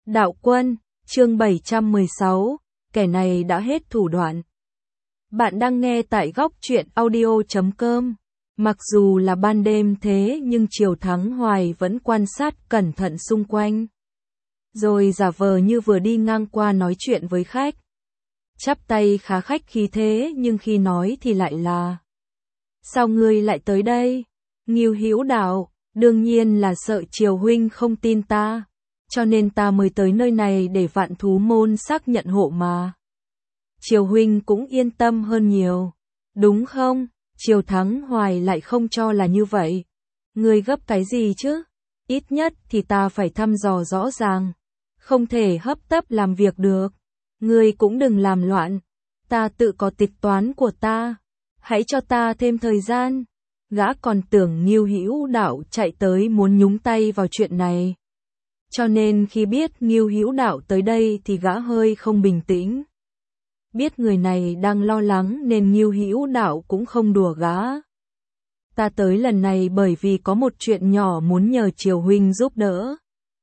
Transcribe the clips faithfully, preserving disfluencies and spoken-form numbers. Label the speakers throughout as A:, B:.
A: Đạo Quân, chương bảy trăm mười sáu, kẻ này đã hết thủ đoạn. Bạn đang nghe tại góc truyện audio chấm com. Mặc dù là ban đêm thế nhưng Triều Thắng Hoài vẫn quan sát cẩn thận xung quanh. Rồi giả vờ như vừa đi ngang qua nói chuyện với khách. Chắp tay khá khách khí thế nhưng khi nói thì lại là: sao ngươi lại tới đây? Ngưu Hữu Đạo, đương nhiên là sợ Triều huynh không tin ta, cho nên ta mới tới nơi này để Vạn Thú môn xác nhận hộ mà. Triều huynh cũng yên tâm hơn nhiều, đúng không? Triều Thắng Hoài lại không cho là như vậy. Ngươi gấp cái gì chứ? Ít nhất thì ta phải thăm dò rõ ràng, không thể hấp tấp làm việc được. Ngươi cũng đừng làm loạn, ta tự có tính toán của ta, hãy cho ta thêm thời gian. Gã còn tưởng Ngưu Hữu Đạo chạy tới muốn nhúng tay vào chuyện này. Cho nên khi biết Ngưu Hữu Đạo tới đây thì gã hơi không bình tĩnh. Biết người này đang lo lắng nên Ngưu Hữu Đạo cũng không đùa gã. Ta tới lần này bởi vì có một chuyện nhỏ muốn nhờ Triều huynh giúp đỡ.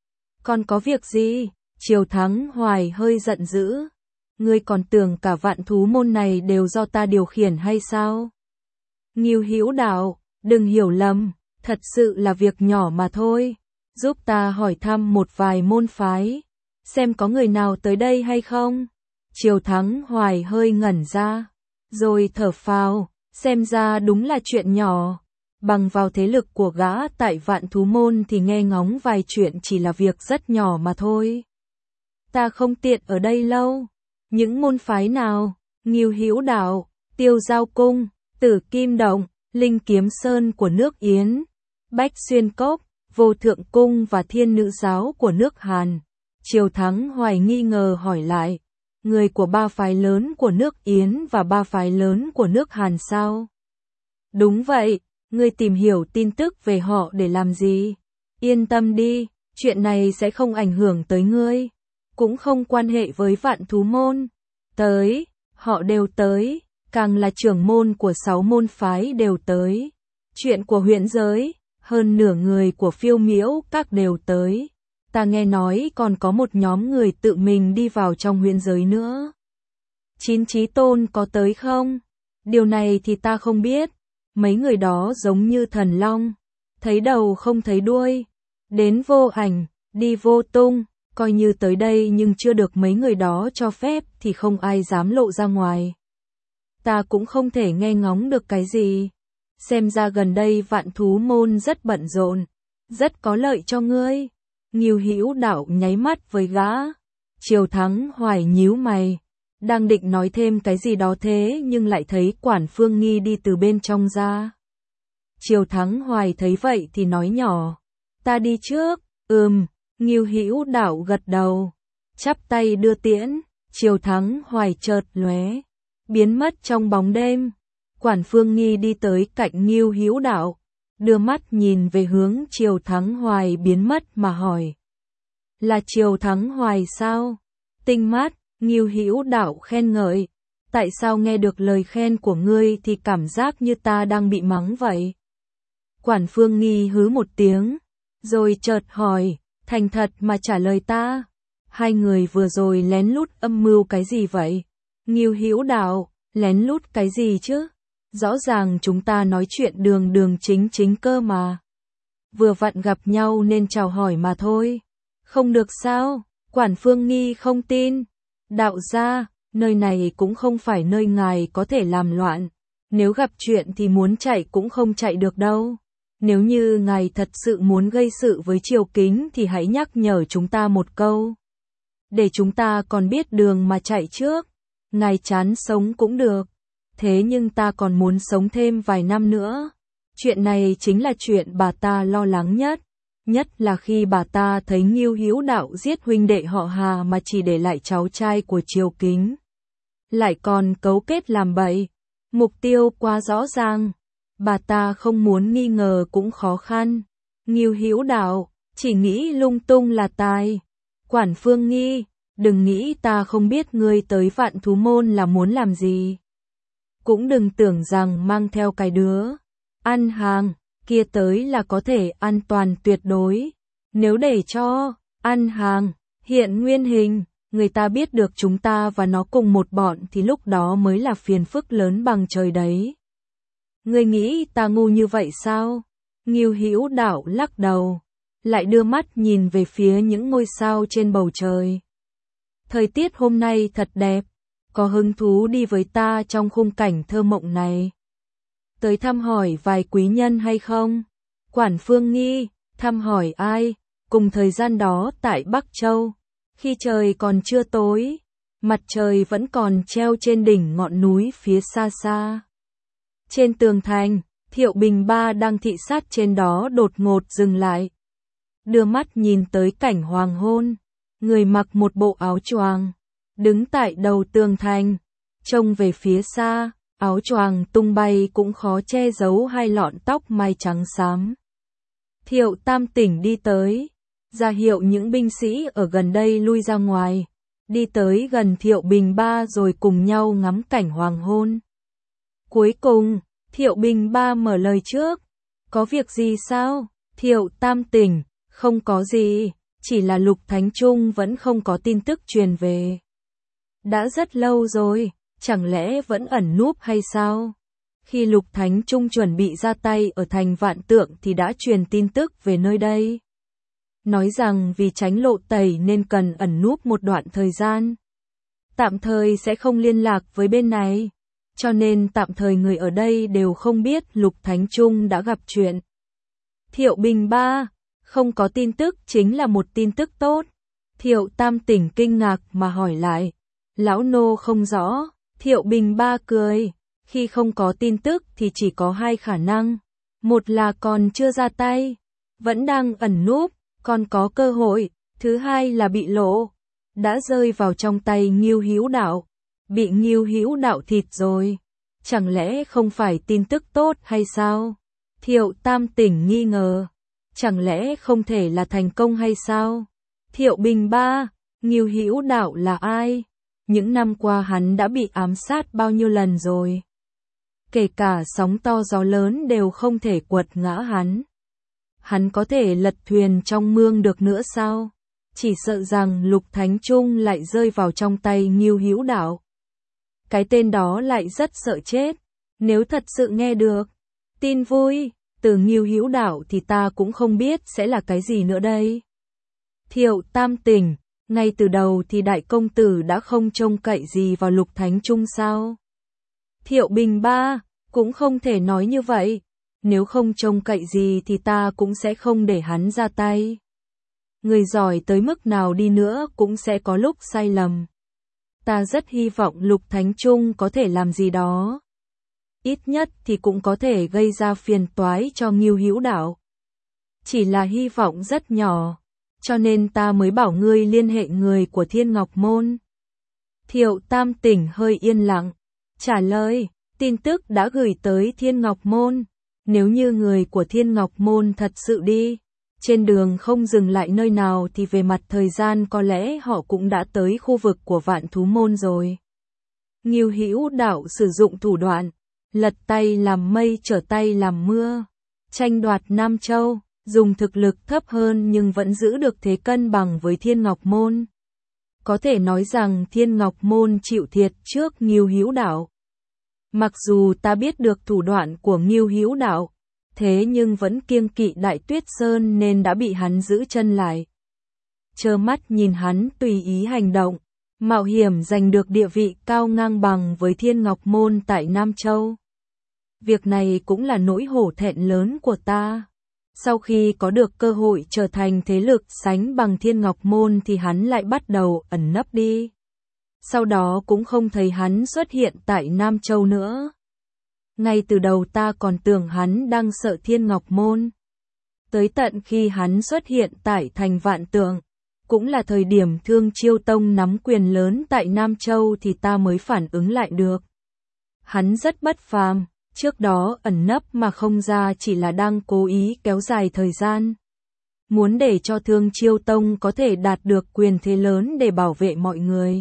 A: Còn có việc gì? Triều Thắng Hoài hơi giận dữ. Ngươi còn tưởng cả Vạn Thú môn này đều do ta điều khiển hay sao? Ngưu Hữu Đạo, đừng hiểu lầm, thật sự là việc nhỏ mà thôi. Giúp ta hỏi thăm một vài môn phái, xem có người nào tới đây hay không. Triều Thắng Hoài hơi ngẩn ra, rồi thở phào, xem ra đúng là chuyện nhỏ. Bằng vào thế lực của gã tại Vạn Thú môn thì nghe ngóng vài chuyện chỉ là việc rất nhỏ mà thôi. Ta không tiện ở đây lâu. Những môn phái nào? Ngưu Hữu Đạo, Tiêu Giao Cung, Tử Kim Động, Linh Kiếm Sơn của nước Yến, Bách Xuyên Cốc, Vô Thượng Cung và Thiên Nữ Giáo của nước Hàn. Triều Thắng Hoài nghi ngờ hỏi lại: người của ba phái lớn của nước Yến và ba phái lớn của nước Hàn sao? Đúng vậy, ngươi tìm hiểu tin tức về họ để làm gì? Yên tâm đi, chuyện này sẽ không ảnh hưởng tới ngươi, cũng không quan hệ với Vạn Thú môn. Tới, họ đều tới, càng là trưởng môn của sáu môn phái đều tới. Chuyện của huyện giới, hơn nửa người của Phiêu Miễu các đều tới. Ta nghe nói còn có một nhóm người tự mình đi vào trong huyện giới nữa. Chín Chí Tôn có tới không? Điều này thì ta không biết. Mấy người đó giống như thần long, thấy đầu không thấy đuôi, đến vô ảnh, đi vô tung. Coi như tới đây nhưng chưa được mấy người đó cho phép thì không ai dám lộ ra ngoài. Ta cũng không thể nghe ngóng được cái gì. Xem ra gần đây Vạn Thú môn rất bận rộn, rất có lợi cho ngươi. Ngưu Hữu Đạo nháy mắt với gã. Triều Thắng Hoài nhíu mày, đang định nói thêm cái gì đó thế nhưng lại thấy Quản Phương Nghi đi từ bên trong ra. Triều Thắng Hoài thấy vậy thì nói nhỏ: ta đi trước. Ừm. Ngưu Hữu Đạo gật đầu, chắp tay đưa tiễn. Triều Thắng Hoài chợt lóe, biến mất trong bóng đêm. Quản Phương Nghi đi tới cạnh Ngưu Hữu Đạo, đưa mắt nhìn về hướng Triều Thắng Hoài biến mất mà hỏi: là Triều Thắng Hoài sao? Tinh mắt. Ngưu Hữu Đạo khen ngợi: tại sao nghe được lời khen của ngươi thì cảm giác như ta đang bị mắng vậy? Quản Phương Nghi hứ một tiếng, rồi chợt hỏi: thành thật mà trả lời ta, hai người vừa rồi lén lút âm mưu cái gì vậy? Ngưu Hữu Đạo: lén lút cái gì chứ? Rõ ràng chúng ta nói chuyện đường đường chính chính cơ mà. Vừa vặn gặp nhau nên chào hỏi mà thôi. Không được sao? Quản Phương Nghi không tin. Đạo gia, nơi này cũng không phải nơi ngài có thể làm loạn. Nếu gặp chuyện thì muốn chạy cũng không chạy được đâu. Nếu như ngài thật sự muốn gây sự với Triều Kính thì hãy nhắc nhở chúng ta một câu, để chúng ta còn biết đường mà chạy trước. Ngài chán sống cũng được, thế nhưng ta còn muốn sống thêm vài năm nữa. Chuyện này chính là chuyện bà ta lo lắng nhất, nhất là khi bà ta thấy Ngưu Hữu Đạo giết huynh đệ họ Hà mà chỉ để lại cháu trai của Triều Kính, lại còn cấu kết làm bậy. Mục tiêu quá rõ ràng, bà ta không muốn nghi ngờ cũng khó khăn. Ngưu Hữu Đạo, chỉ nghĩ lung tung là tài. Quản Phương Nghi, đừng nghĩ ta không biết ngươi tới Vạn Thú môn là muốn làm gì. Cũng đừng tưởng rằng mang theo cái đứa ăn hàng kia tới là có thể an toàn tuyệt đối. Nếu để cho ăn hàng hiện nguyên hình, người ta biết được chúng ta và nó cùng một bọn thì lúc đó mới là phiền phức lớn bằng trời đấy. Ngươi nghĩ ta ngu như vậy sao? Ngưu Hữu Đạo lắc đầu, lại đưa mắt nhìn về phía những ngôi sao trên bầu trời. Thời tiết hôm nay thật đẹp, có hứng thú đi với ta trong khung cảnh thơ mộng này. Tới thăm hỏi vài quý nhân hay không? Quản Phương nghi, thăm hỏi ai? Cùng thời gian đó tại Bắc Châu, khi trời còn chưa tối, mặt trời vẫn còn treo trên đỉnh ngọn núi phía xa xa. Trên tường thành, Thiệu Bình Ba đang thị sát trên đó đột ngột dừng lại. Đưa mắt nhìn tới cảnh hoàng hôn, người mặc một bộ áo choàng, đứng tại đầu tường thành, trông về phía xa, áo choàng tung bay cũng khó che giấu hai lọn tóc mai trắng xám. Thiệu Tam Tỉnh đi tới, ra hiệu những binh sĩ ở gần đây lui ra ngoài, đi tới gần Thiệu Bình Ba rồi cùng nhau ngắm cảnh hoàng hôn. Cuối cùng, Thiệu Bình Ba mở lời trước, có việc gì sao? Thiệu Tam Tỉnh, không có gì, chỉ là Lục Thánh Trung vẫn không có tin tức truyền về. Đã rất lâu rồi, chẳng lẽ vẫn ẩn núp hay sao? Khi Lục Thánh Trung chuẩn bị ra tay ở thành Vạn Tượng thì đã truyền tin tức về nơi đây. Nói rằng vì tránh lộ tẩy nên cần ẩn núp một đoạn thời gian. Tạm thời sẽ không liên lạc với bên này. Cho nên tạm thời người ở đây đều không biết Lục Thánh Trung đã gặp chuyện. Thiệu Bình Ba, không có tin tức chính là một tin tức tốt. Thiệu Tam Tỉnh kinh ngạc mà hỏi lại. Lão nô không rõ. Thiệu Bình Ba cười. Khi không có tin tức thì chỉ có hai khả năng. Một là còn chưa ra tay, vẫn đang ẩn núp, còn có cơ hội. Thứ hai là bị lộ, đã rơi vào trong tay Ngưu Hữu Đạo. Bị Ngưu Hữu Đạo thịt rồi. Chẳng lẽ không phải tin tức tốt hay sao? Thiệu Tam Tỉnh nghi ngờ. Chẳng lẽ không thể là thành công hay sao? Thiệu Bình Ba, Ngưu Hữu Đạo là ai? Những năm qua hắn đã bị ám sát bao nhiêu lần rồi? Kể cả sóng to gió lớn đều không thể quật ngã hắn. Hắn có thể lật thuyền trong mương được nữa sao? Chỉ sợ rằng Lục Thánh Trung lại rơi vào trong tay Ngưu Hữu Đạo. Cái tên đó lại rất sợ chết. Nếu thật sự nghe được tin vui từ Ngưu Hữu Đạo thì ta cũng không biết sẽ là cái gì nữa đây. Thiệu Tam Tỉnh, ngay từ đầu thì đại công tử đã không trông cậy gì vào Lục Thánh Trung sao? Thiệu Bình Ba, cũng không thể nói như vậy. Nếu không trông cậy gì thì ta cũng sẽ không để hắn ra tay. Người giỏi tới mức nào đi nữa cũng sẽ có lúc sai lầm. Ta rất hy vọng Lục Thánh Trung có thể làm gì đó. Ít nhất thì cũng có thể gây ra phiền toái cho Ngưu Hữu Đạo. Chỉ là hy vọng rất nhỏ, cho nên ta mới bảo ngươi liên hệ người của Thiên Ngọc Môn. Thiệu Tam Tỉnh hơi yên lặng, trả lời, tin tức đã gửi tới Thiên Ngọc Môn. Nếu như người của Thiên Ngọc Môn thật sự đi, trên đường không dừng lại nơi nào thì về mặt thời gian có lẽ họ cũng đã tới khu vực của Vạn Thú Môn rồi. Ngưu Hữu Đạo sử dụng thủ đoạn, lật tay làm mây trở tay làm mưa, tranh đoạt Nam Châu, dùng thực lực thấp hơn nhưng vẫn giữ được thế cân bằng với Thiên Ngọc Môn. Có thể nói rằng Thiên Ngọc Môn chịu thiệt trước Ngưu Hữu Đạo. Mặc dù ta biết được thủ đoạn của Ngưu Hữu Đạo, thế nhưng vẫn kiêng kỵ Đại Tuyết Sơn nên đã bị hắn giữ chân lại. Trơ mắt nhìn hắn tùy ý hành động, mạo hiểm giành được địa vị cao ngang bằng với Thiên Ngọc Môn tại Nam Châu. Việc này cũng là nỗi hổ thẹn lớn của ta. Sau khi có được cơ hội trở thành thế lực sánh bằng Thiên Ngọc Môn thì hắn lại bắt đầu ẩn nấp đi. Sau đó cũng không thấy hắn xuất hiện tại Nam Châu nữa. Ngay từ đầu ta còn tưởng hắn đang sợ Thiên Ngọc Môn. Tới tận khi hắn xuất hiện tại thành Vạn Tượng, cũng là thời điểm Thương Chiêu Tông nắm quyền lớn tại Nam Châu thì ta mới phản ứng lại được. Hắn rất bất phàm, trước đó ẩn nấp mà không ra chỉ là đang cố ý kéo dài thời gian. Muốn để cho Thương Chiêu Tông có thể đạt được quyền thế lớn để bảo vệ mọi người.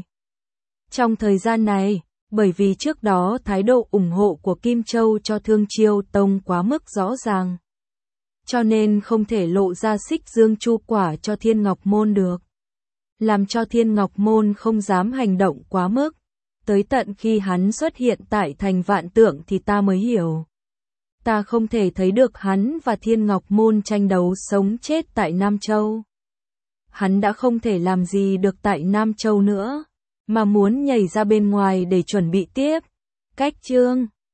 A: Trong thời gian này, bởi vì trước đó thái độ ủng hộ của Kim Châu cho Thương Chiêu Tông quá mức rõ ràng, cho nên không thể lộ ra Xích Dương Chu Quả cho Thiên Ngọc Môn được. làm cho Thiên Ngọc Môn không dám hành động quá mức. Tới tận khi hắn xuất hiện tại thành Vạn Tượng thì ta mới hiểu. Ta không thể thấy được hắn và Thiên Ngọc Môn tranh đấu sống chết tại Nam Châu. Hắn đã không thể làm gì được tại Nam Châu nữa, mà muốn nhảy ra bên ngoài để chuẩn bị tiếp. Cách chương